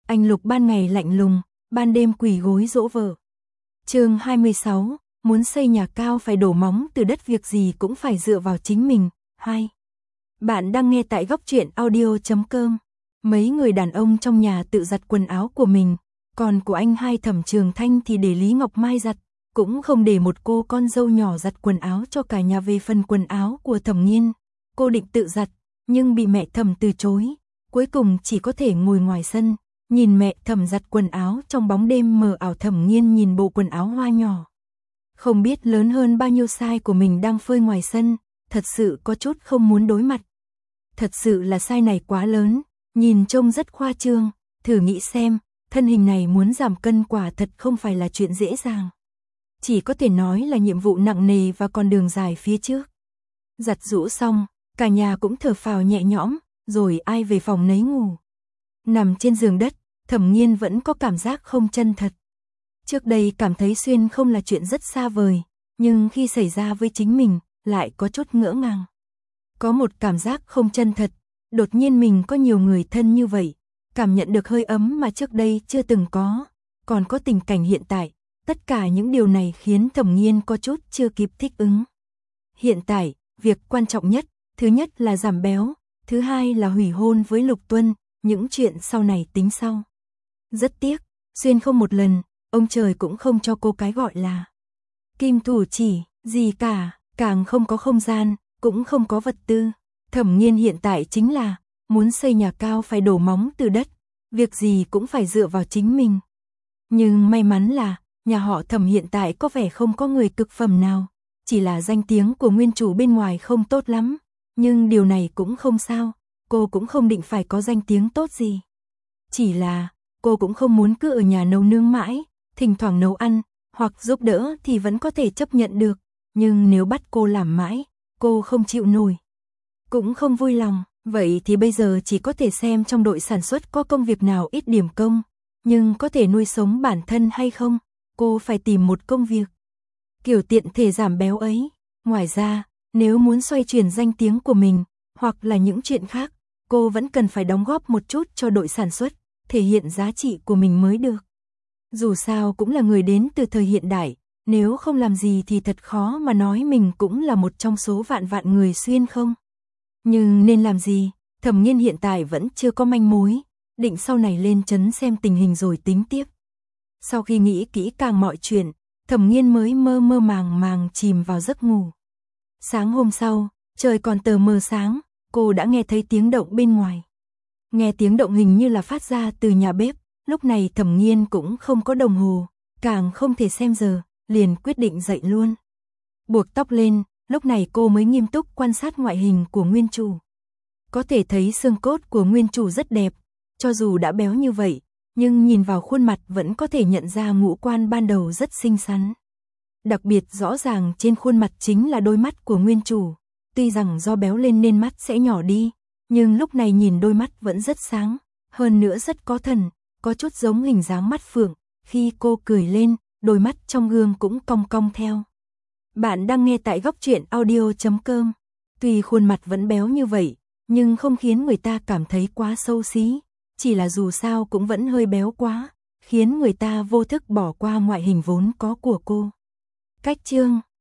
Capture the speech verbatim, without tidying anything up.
Anh Lục ban ngày lạnh lùng, ban đêm quỳ gối dỗ vợ. Chương hai mươi sáu, muốn xây nhà cao phải đổ móng từ đất, việc gì cũng phải dựa vào chính mình. hai. Bạn đang nghe tại góc truyện audio chấm com. Mấy người đàn ông trong nhà tự giặt quần áo của mình, còn của anh hai Thẩm Trường Thanh thì để Lý Ngọc Mai giặt, cũng không để một cô con dâu nhỏ giặt quần áo cho cả nhà. Về phần quần áo của Thẩm Nghiên, cô định tự giặt, nhưng bị mẹ Thẩm từ chối, cuối cùng chỉ có thể ngồi ngoài sân, nhìn mẹ Thẩm giặt quần áo trong bóng đêm mờ ảo. Thẩm Nghiên nhìn bộ quần áo hoa nhỏ, không biết lớn hơn bao nhiêu size của mình đang phơi ngoài sân, thật sự có chút không muốn đối mặt. Thật sự là size này quá lớn, nhìn trông rất khoa trương, thử nghĩ xem, thân hình này muốn giảm cân quả thật không phải là chuyện dễ dàng. Chỉ có thể nói là nhiệm vụ nặng nề và còn đường dài phía trước. Giặt giũ xong, cả nhà cũng thở phào nhẹ nhõm, rồi ai về phòng nấy ngủ. Nằm trên giường đất, Thẩm Nghiên vẫn có cảm giác không chân thật. Trước đây cảm thấy xuyên không là chuyện rất xa vời, nhưng khi xảy ra với chính mình, lại có chút ngỡ ngàng. Có một cảm giác không chân thật, đột nhiên mình có nhiều người thân như vậy, cảm nhận được hơi ấm mà trước đây chưa từng có, còn có tình cảnh hiện tại, tất cả những điều này khiến Thẩm Nghiên có chút chưa kịp thích ứng. Hiện tại, việc quan trọng nhất, thứ nhất là giảm béo, thứ hai là hủy hôn với Lục Tuân, những chuyện sau này tính sau. Rất tiếc, xuyên không một lần, ông trời cũng không cho cô cái gọi là kim thủ chỉ, gì cả, càng không có không gian, cũng không có vật tư. Thẩm Nghiên hiện tại chính là, muốn xây nhà cao phải đổ móng từ đất, việc gì cũng phải dựa vào chính mình. Nhưng may mắn là, nhà họ Thẩm hiện tại có vẻ không có người cực phẩm nào, chỉ là danh tiếng của nguyên chủ bên ngoài không tốt lắm, nhưng điều này cũng không sao, cô cũng không định phải có danh tiếng tốt gì. Chỉ là, cô cũng không muốn cứ ở nhà nấu nướng mãi, thỉnh thoảng nấu ăn, hoặc giúp đỡ thì vẫn có thể chấp nhận được, nhưng nếu bắt cô làm mãi, cô không chịu nổi, cũng không vui lòng. Vậy thì bây giờ chỉ có thể xem trong đội sản xuất có công việc nào ít điểm công, nhưng có thể nuôi sống bản thân hay không, cô phải tìm một công việc kiểu tiện thể giảm béo ấy. Ngoài ra, nếu muốn xoay chuyển danh tiếng của mình, hoặc là những chuyện khác, cô vẫn cần phải đóng góp một chút cho đội sản xuất, thể hiện giá trị của mình mới được. Dù sao cũng là người đến từ thời hiện đại, nếu không làm gì thì thật khó mà nói mình cũng là một trong số vạn vạn người xuyên không. Nhưng nên làm gì, Thẩm Nghiên hiện tại vẫn chưa có manh mối, định sau này lên trấn xem tình hình rồi tính tiếp. Sau khi nghĩ kỹ càng mọi chuyện, Thẩm Nghiên mới mơ mơ màng màng chìm vào giấc ngủ. Sáng hôm sau, trời còn tờ mờ sáng, cô đã nghe thấy tiếng động bên ngoài. Nghe tiếng động hình như là phát ra từ nhà bếp, lúc này Thẩm Nghiên cũng không có đồng hồ, càng không thể xem giờ, liền quyết định dậy luôn. Buộc tóc lên, lúc này cô mới nghiêm túc quan sát ngoại hình của nguyên chủ. Có thể thấy xương cốt của nguyên chủ rất đẹp, cho dù đã béo như vậy, nhưng nhìn vào khuôn mặt vẫn có thể nhận ra ngũ quan ban đầu rất xinh xắn. Đặc biệt rõ ràng trên khuôn mặt chính là đôi mắt của nguyên chủ, tuy rằng do béo lên nên mắt sẽ nhỏ đi, nhưng lúc này nhìn đôi mắt vẫn rất sáng, hơn nữa rất có thần, có chút giống hình dáng mắt phượng, khi cô cười lên, đôi mắt trong gương cũng cong cong theo. Bạn đang nghe tại góc truyện audio chấm com. Tuy khuôn mặt vẫn béo như vậy, nhưng không khiến người ta cảm thấy quá xấu xí, chỉ là dù sao cũng vẫn hơi béo quá, khiến người ta vô thức bỏ qua ngoại hình vốn có của cô. Cách chương